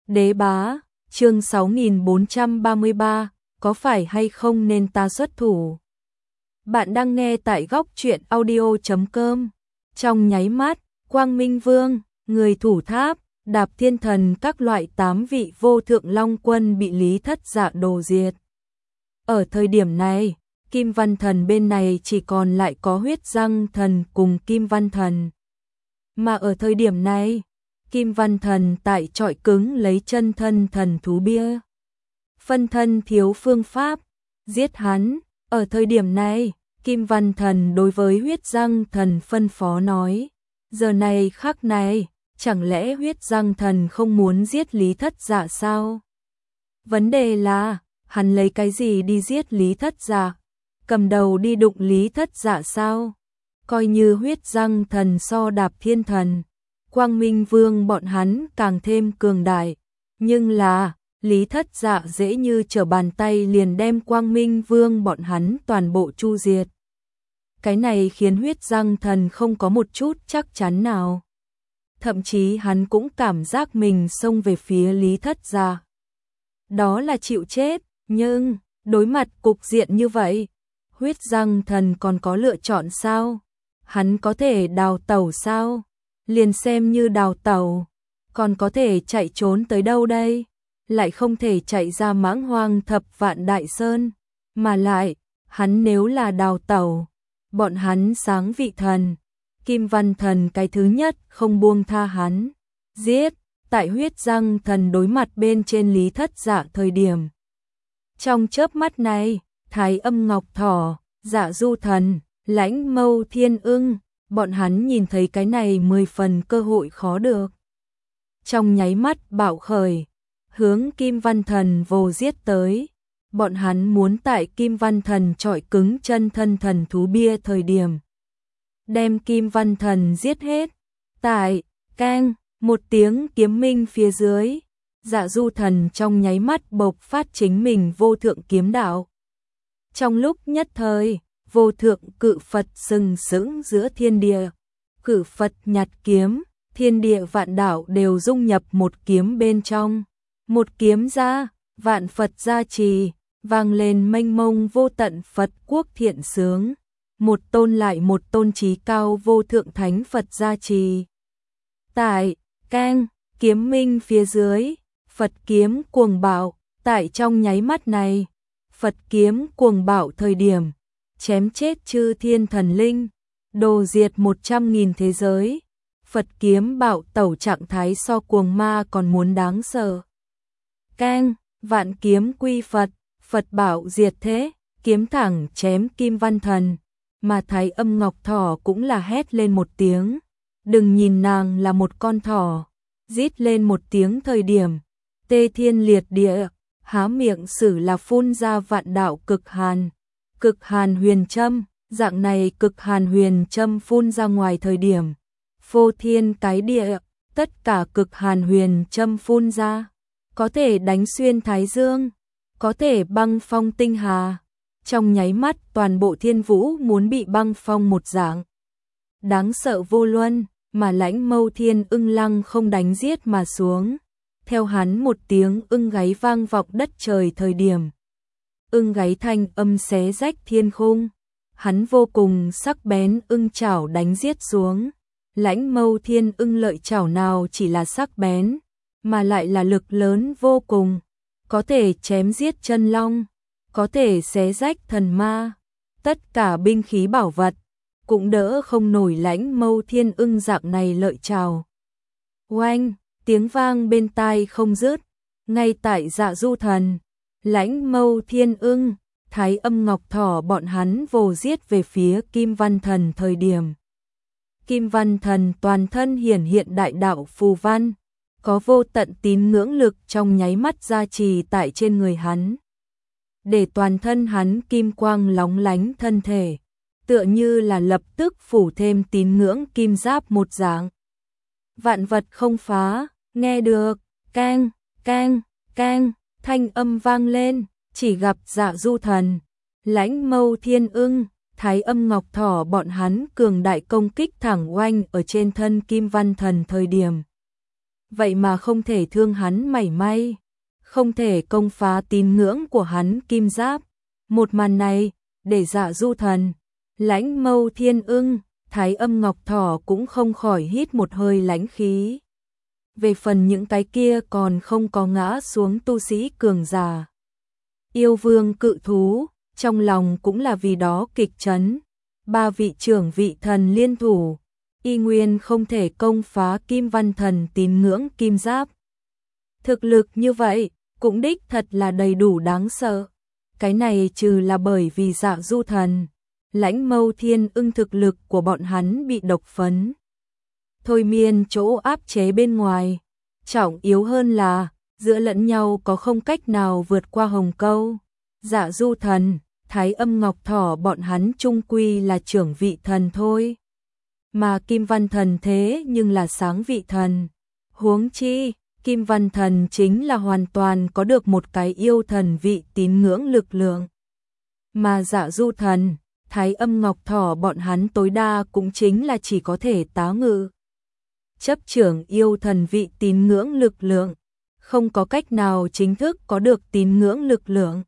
Đế bá, chương 6433, có phải hay không nên ta xuất thủ? Bạn đang nghe tại góc truyện audio.com. Trong nháy mắt, Quang Minh Vương, người thủ tháp, Đạp Thiên Thần các loại 8 vị vô thượng long quân bị Lý Thất Dạ đồ diệt. Ở thời điểm này, Kim Văn Thần bên này chỉ còn lại có Huyết Răng Thần cùng Kim Văn Thần. Mà ở thời điểm này, Kim Văn Thần tại trọi cứng lấy chân thân thần thú bia. Phân thân thiếu phương pháp, giết hắn. Ở thời điểm này, Kim Văn Thần đối với Huyết Răng Thần phân phó nói, giờ này khắc này, chẳng lẽ Huyết Răng Thần không muốn giết Lý Thất Dạ sao? Vấn đề là, hắn lấy cái gì đi giết Lý Thất Dạ? Cầm đầu đi đụng Lý Thất Dạ sao? Coi như Huyết Răng Thần so Đạp Thiên Thần, Quang Minh Vương bọn hắn càng thêm cường đại, nhưng là Lý Thất Dạ dễ như trở bàn tay liền đem Quang Minh Vương bọn hắn toàn bộ chu diệt. Cái này khiến Huyết Răng Thần không có một chút chắc chắn nào. Thậm chí hắn cũng cảm giác mình xông về phía Lý Thất Dạ. Đó là chịu chết, nhưng đối mặt cục diện như vậy, Huyết Răng Thần còn có lựa chọn sao? Hắn có thể đào tẩu sao? Liền xem như đào tẩu, còn có thể chạy trốn tới đâu đây? Lại không thể chạy ra Mãng Hoang Thập Vạn Đại Sơn, mà lại, hắn nếu là đào tẩu, bọn hắn sáng vị thần, Kim Văn Thần cái thứ nhất không buông tha hắn, giết. Tại Huyết Răng Thần đối mặt bên trên Lý Thất Dạ thời điểm. Trong chớp mắt này, Thái Âm Ngọc Thỏ, Dạ Du Thần, Lãnh Mâu Thiên Ưng, bọn hắn nhìn thấy cái này 10 phần cơ hội khó được. Trong nháy mắt bạo khởi, hướng Kim Văn Thần vồ giết tới. Bọn hắn muốn tại Kim Văn Thần trọi cứng chân thân thần thú bia thời điểm. Đem Kim Văn Thần giết hết. Tại, keng, một tiếng kiếm minh phía dưới. Dạ Du Thần trong nháy mắt bộc phát chính mình vô thượng kiếm đạo. Trong lúc nhất thời, vô thượng cự Phật sừng sững giữa thiên địa. Cự Phật nhặt kiếm, thiên địa vạn đạo đều dung nhập một kiếm bên trong. Một kiếm ra, vạn Phật gia trì, vang lên mênh mông vô tận Phật quốc thiện sướng. Một tôn lại một tôn trí cao vô thượng thánh Phật gia trì. Tại, keng, kiếm minh phía dưới, Phật kiếm cuồng bạo, tại trong nháy mắt này, Phật kiếm cuồng bạo thời điểm, chém chết chư thiên thần linh, đồ diệt 100.000 thế giới. Phật kiếm bạo tẩu trạng thái so cuồng ma còn muốn đáng sợ. Keng, vạn kiếm quy Phật, Phật bảo diệt thế, kiếm thẳng chém Kim Văn Thần, mà Thái Âm Ngọc Thỏ cũng là hét lên một tiếng. Đừng nhìn nàng là một con thỏ, rít lên một tiếng thời điểm, tê thiên liệt địa, há miệng sử là phun ra vạn đạo cực hàn huyền châm, dạng này cực hàn huyền châm phun ra ngoài thời điểm, phô thiên cái địa, tất cả cực hàn huyền châm phun ra, có thể đánh xuyên thái dương, có thể băng phong tinh hà, trong nháy mắt toàn bộ thiên vũ muốn bị băng phong một dạng. Đáng sợ vô luân, mà Lãnh Mâu Thiên Ưng lăng không đánh giết mà xuống. Theo hắn một tiếng ưng gáy vang vọng đất trời thời điểm. Ưng gáy thanh âm xé rách thiên khung. Hắn vô cùng sắc bén ưng chảo đánh giết xuống. Lãnh Mâu Thiên Ưng lợi chảo nào chỉ là sắc bén, mà lại là lực lớn vô cùng. Có thể chém giết chân long, có thể xé rách thần ma. Tất cả binh khí bảo vật cũng đỡ không nổi Lãnh Mâu Thiên Ưng dạng này lợi chảo. Oanh, tiếng vang bên tai không dứt, ngay tại Dạ Du Thần, Lãnh Mâu Thiên Ưng, Thái Âm Ngọc Thỏ bọn hắn vồ giết về phía Kim Văn Thần thời điểm. Kim Văn Thần toàn thân hiển hiện đại đạo phù văn, có vô tận tín ngưỡng lực trong nháy mắt gia trì tại trên người hắn. Để toàn thân hắn kim quang lóng lánh thân thể, tựa như là lập tức phủ thêm tín ngưỡng kim giáp một dạng. Vạn vật không phá, nghe được, keng, keng, keng, thanh âm vang lên, chỉ gặp Dạ Du Thần, Lãnh Mâu Thiên Ưng, Thái Âm Ngọc Thỏ bọn hắn cường đại công kích thẳng oanh ở trên thân Kim Văn Thần thời điểm. vậy mà không thể thương hắn mảy may, không thể công phá tín ngưỡng của hắn kim giáp. Một màn này, để Dạ Du Thần, Lãnh Mâu Thiên Ưng, Thái Âm Ngọc Thỏ cũng không khỏi hít một hơi lãnh khí. Về phần những cái kia còn không có ngã xuống tu sĩ cường giả, yêu vương cự thú, trong lòng cũng là vì đó kịch chấn. Ba vị trưởng vị thần liên thủ, y nguyên không thể công phá Kim Văn Thần tín ngưỡng kim giáp. Thực lực như vậy, cũng đích thật là đầy đủ đáng sợ. Cái này trừ là bởi vì Dạ Du Thần, Lãnh Mâu Thiên Ưng thực lực của bọn hắn bị độc phấn thôi miên chỗ áp chế bên ngoài, trọng yếu hơn là giữa lẫn nhau có không cách nào vượt qua hồng câu. Dạ Du Thần, Thái Âm Ngọc Thỏ bọn hắn chung quy là trưởng vị thần thôi, mà Kim Văn Thần thế nhưng là sáng vị thần. Huống chi, Kim Văn Thần chính là hoàn toàn có được một cái yêu thần vị tín ngưỡng lực lượng, mà Dạ Du Thần, Thái Âm Ngọc Thỏ bọn hắn tối đa cũng chính là chỉ có thể tá ngự, chấp trưởng yêu thần vị tín ngưỡng lực lượng, không có cách nào chính thức có được tín ngưỡng lực lượng.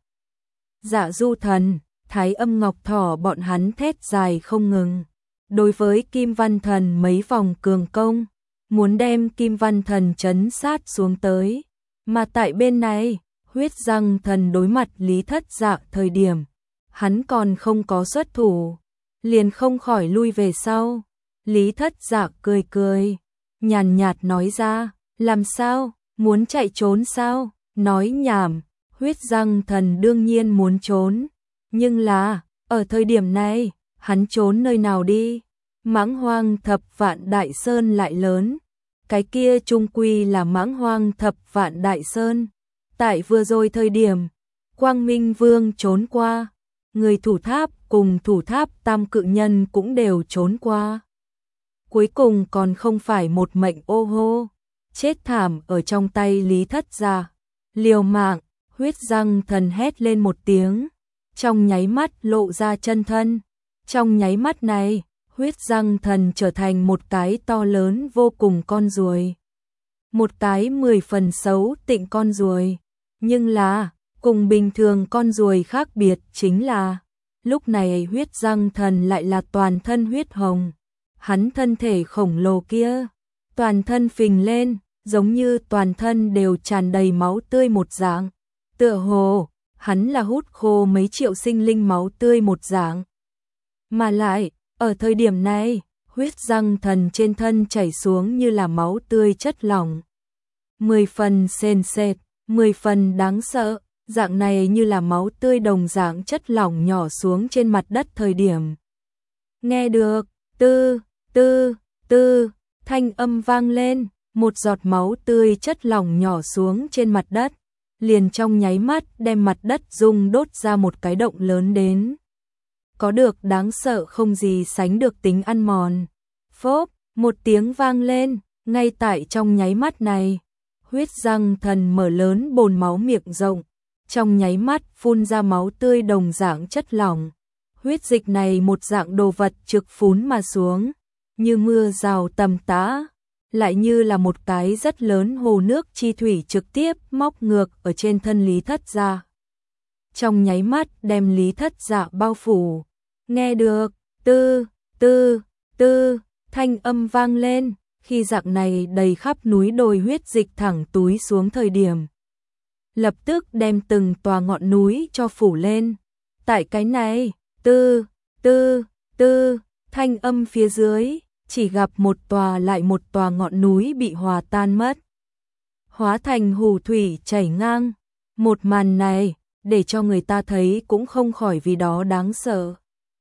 Dạ Du Thần, Thái Âm Ngọc Thỏ bọn hắn thét dài không ngừng, đối với Kim Văn Thần mấy vòng cường công, muốn đem Kim Văn Thần trấn sát xuống tới. Mà tại bên này, Huyết Răng Thần đối mặt Lý Thất Dạ thời điểm, hắn còn không có xuất thủ, liền không khỏi lui về sau. Lý Thất Dạ cười cười, nhàn nhạt nói ra, làm sao, muốn chạy trốn sao? Nói nhảm, Huyết Răng Thần đương nhiên muốn trốn, nhưng là, ở thời điểm này, hắn trốn nơi nào đi? Mãng Hoang Thập Vạn Đại Sơn lại lớn, cái kia chung quy là Mãng Hoang Thập Vạn Đại Sơn. Tại vừa rồi thời điểm, Quang Minh Vương trốn qua, người thủ tháp cùng thủ tháp tam cự nhân cũng đều trốn qua. Cuối cùng còn không phải một mệnh ô hô, chết thảm ở trong tay Lý Thất Dạ. Liều mạng, Huyết Răng Thần hét lên một tiếng, trong nháy mắt lộ ra chân thân. Trong nháy mắt này, Huyết Răng Thần trở thành một cái to lớn vô cùng con ruồi. Một cái 10 phần xấu tịnh con ruồi. Nhưng là, cùng bình thường con ruồi khác biệt chính là, lúc này Huyết Răng Thần lại là toàn thân huyết hồng. Hắn thân thể khổng lồ kia, toàn thân phình lên, giống như toàn thân đều tràn đầy máu tươi một dạng. Tựa hồ, hắn là hút khô mấy triệu sinh linh máu tươi một dạng. Mà lại, ở thời điểm này, Huyết Răng Thần trên thân chảy xuống như là máu tươi chất lỏng. 10 phần sền sệt, 10 phần đáng sợ, dạng này như là máu tươi đồng dạng chất lỏng nhỏ xuống trên mặt đất thời điểm. Nghe được, tư, tư, tư, thanh âm vang lên, một giọt máu tươi chất lỏng nhỏ xuống trên mặt đất, liền trong nháy mắt đem mặt đất rung đốt ra một cái động lớn đến. Có được đáng sợ không gì sánh được tính ăn mòn. Phốp, một tiếng vang lên, ngay tại trong nháy mắt này, Huyết Răng Thần mở lớn bồn máu miệng rộng, trong nháy mắt phun ra máu tươi đồng dạng chất lỏng. Huyết dịch này một dạng đồ vật trực phún mà xuống, như mưa rào tầm tã, lại như là một cái rất lớn hồ nước chi thủy trực tiếp móc ngược ở trên thân Lý Thất Dạ. Trong nháy mắt đem Lý Thất Dạ bao phủ. Nghe được, tư, tư, tư, thanh âm vang lên, khi dạng này đầy khắp núi đồi huyết dịch thẳng túi xuống thời điểm. Lập tức đem từng tòa ngọn núi cho phủ lên. Tại cái này, tư, tư, tư, thanh âm phía dưới, chỉ gặp một tòa lại một tòa ngọn núi bị hòa tan mất, hóa thành hù thủy chảy ngang. Một màn này, để cho người ta thấy cũng không khỏi vì đó đáng sợ.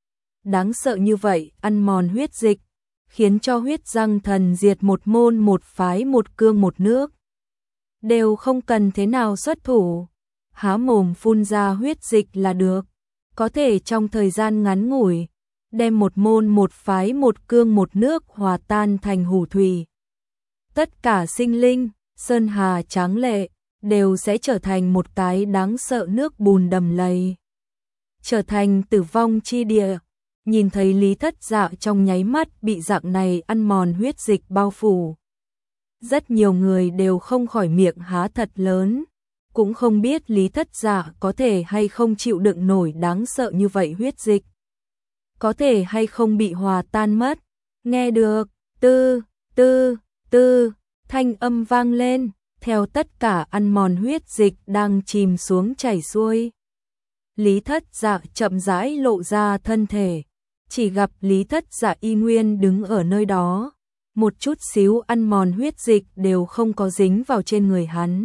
Đáng sợ như vậy, ăn mòn huyết dịch, khiến cho Huyết Răng Thần diệt một môn một phái một cương một nước, đều không cần thế nào xuất thủ, há mồm phun ra huyết dịch là được, có thể trong thời gian ngắn ngủi, đem một môn một phái một cương một nước hòa tan thành hủ thủy. Tất cả sinh linh, sơn hà tráng lệ, đều sẽ trở thành một cái đáng sợ nước bùn đầm lầy, trở thành tử vong chi địa. Nhìn thấy Lý Thất Dạ trong nháy mắt bị dạng này ăn mòn huyết dịch bao phủ, rất nhiều người đều không khỏi miệng há thật lớn, cũng không biết Lý Thất Dạ có thể hay không chịu đựng nổi đáng sợ như vậy huyết dịch. Có thể hay không bị hòa tan mất. Nghe được, tư, tư, tư, thanh âm vang lên, theo tất cả ăn mòn huyết dịch đang chìm xuống chảy xuôi. Lý Thất Dạ chậm rãi lộ ra thân thể, chỉ gặp Lý Thất Dạ y nguyên đứng ở nơi đó, một chút xíu ăn mòn huyết dịch đều không có dính vào trên người hắn.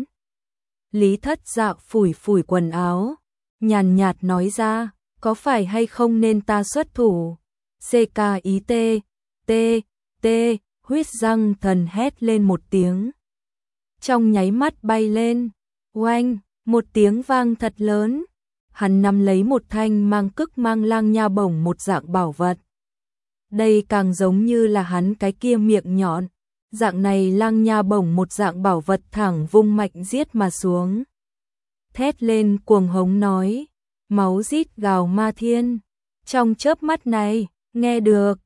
Lý Thất Dạ phủi phủi quần áo, nhàn nhạt nói ra, có phải hay không nên ta xuất thủ? CKIT, T, T, huyết răng thần hét lên một tiếng. Trong nháy mắt bay lên, oanh, một tiếng vang thật lớn. Hắn nắm lấy một thanh mang cức mang lang nha bổng một dạng bảo vật. Đây càng giống như là hắn cái kia miệng nhọn, dạng này lang nha bổng một dạng bảo vật thẳng vung mạnh giết mà xuống. Thét lên cuồng hống nói, máu rít gào ma thiên. Trong chớp mắt này, nghe được,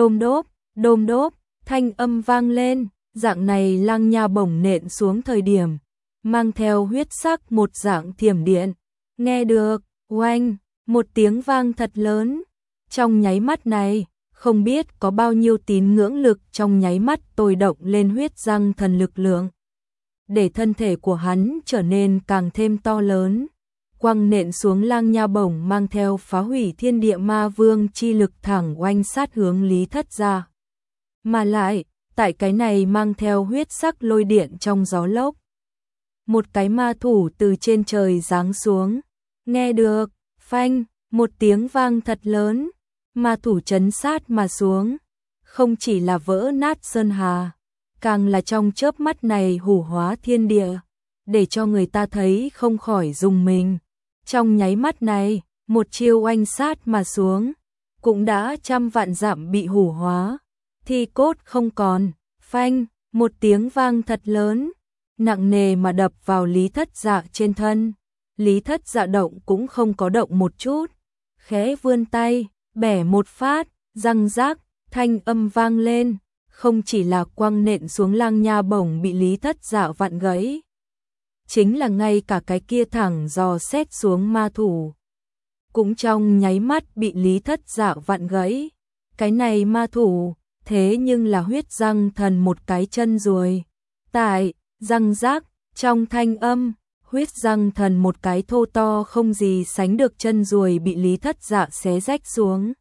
đôm đốp, thanh âm vang lên, dạng này lang nha bổng nện xuống thời điểm, mang theo huyết sắc một dạng thiểm điện. Nghe được, oanh, một tiếng vang thật lớn. Trong nháy mắt này, không biết có bao nhiêu tín ngưỡng lực trong nháy mắt tôi động lên huyết răng thần lực lượng. Để thân thể của hắn trở nên càng thêm to lớn. Quăng nện xuống lang nha bổng mang theo phá hủy thiên địa ma vương chi lực thẳng oanh sát hướng Lý Thất Dạ. Mà lại, tại cái này mang theo huyết sắc lôi điện trong gió lốc. Một cái ma thủ từ trên trời giáng xuống. Nghe được, phanh, một tiếng vang thật lớn, ma thủ chấn sát mà xuống, không chỉ là vỡ nát sơn hà, càng là trong chớp mắt này hủ hóa thiên địa, để cho người ta thấy không khỏi rùng mình. Trong nháy mắt này, một chiêu oanh sát mà xuống, cũng đã trăm vạn dặm bị hủ hóa, thi cốt không còn, phanh, một tiếng vang thật lớn, nặng nề mà đập vào Lý Thất Dạ trên thân. Lý Thất Dạ động cũng không có động một chút, khẽ vươn tay, bẻ một phát, răng rác, thanh âm vang lên, không chỉ là quăng nện xuống lang nha bổng bị Lý Thất Dạ vặn gãy, chính là ngay cả cái kia thẳng dò xét xuống ma thủ, cũng trong nháy mắt bị Lý Thất Dạ vặn gãy. Cái này ma thủ, thế nhưng là huyết răng thần một cái chân ruồi. Tại, răng rác, trong thanh âm, huyết răng thần một cái thô to không gì sánh được chân ruồi bị Lý Thất Dạ xé rách xuống.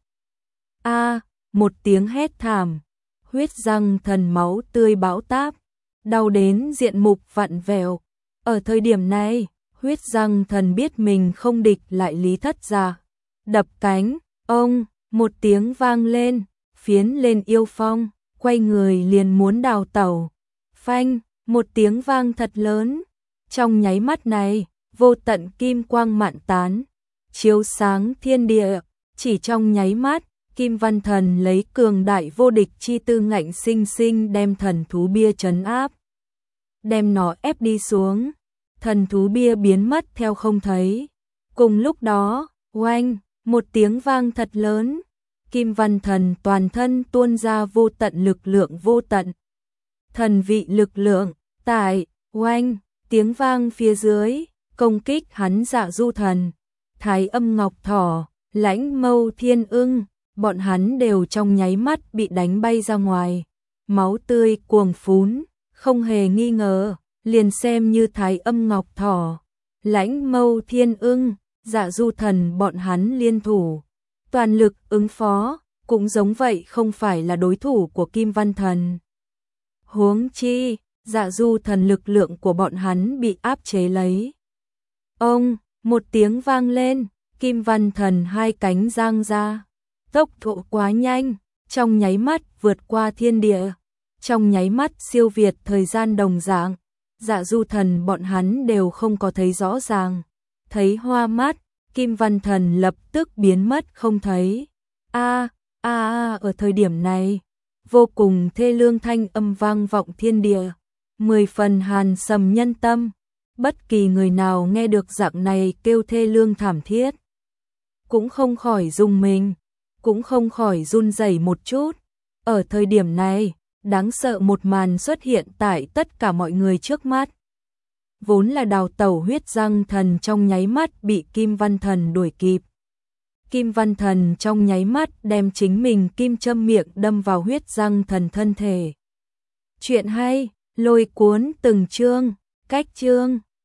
A, một tiếng hét thảm, huyết răng thần máu tươi bão táp, đau đến diện mục vặn vẹo. Ở thời điểm này, huyết răng thần biết mình không địch lại Lý Thất Dạ, đập cánh, ông, một tiếng vang lên, phiến lên yêu phong, quay người liền muốn đào tẩu. Phanh, một tiếng vang thật lớn. Trong nháy mắt này, vô tận kim quang mạn tán, chiếu sáng thiên địa, chỉ trong nháy mắt, Kim Văn Thần lấy cường đại vô địch chi tư ngạnh sinh sinh đem thần thú bia trấn áp, đem nó ép đi xuống, thần thú bia biến mất theo không thấy. Cùng lúc đó, oanh, một tiếng vang thật lớn, Kim Văn Thần toàn thân tuôn ra vô tận lực lượng vô tận. Thần vị lực lượng, tại, oanh, tiếng vang phía dưới, công kích hắn Dạ Du Thần, Thái Âm Ngọc Thỏ, Lãnh Mâu Thiên Ưng, bọn hắn đều trong nháy mắt bị đánh bay ra ngoài, máu tươi cuồng phún, không hề nghi ngờ, liền xem như Thái Âm Ngọc Thỏ, Lãnh Mâu Thiên Ưng, Dạ Du Thần bọn hắn liên thủ, toàn lực ứng phó, cũng giống vậy không phải là đối thủ của Kim Văn Thần. Huống chi, Dạ Du Thần lực lượng của bọn hắn bị áp chế lấy. Ông, một tiếng vang lên, Kim Văn Thần hai cánh giang ra, tốc độ quá nhanh, trong nháy mắt vượt qua thiên địa, trong nháy mắt siêu việt thời gian đồng dạng. Dạ Du Thần bọn hắn đều không có thấy rõ ràng, thấy hoa mắt, Kim Văn Thần lập tức biến mất không thấy. Ở thời điểm này, vô cùng thê lương thanh âm vang vọng thiên địa, 10 phần hàn sầm nhân tâm, bất kỳ người nào nghe được dạng này kêu thê lương thảm thiết, cũng không khỏi rùng mình, cũng không khỏi run rẩy một chút. Ở thời điểm này, Đáng sợ một màn xuất hiện tại tất cả mọi người trước mắt. Vốn là đào tẩu huyết răng thần trong nháy mắt bị Kim Văn Thần đuổi kịp. Kim Văn Thần trong nháy mắt đem chính mình kim châm miệng đâm vào huyết răng thần thân thể. Chuyện hay, lôi cuốn từng chương, cách chương.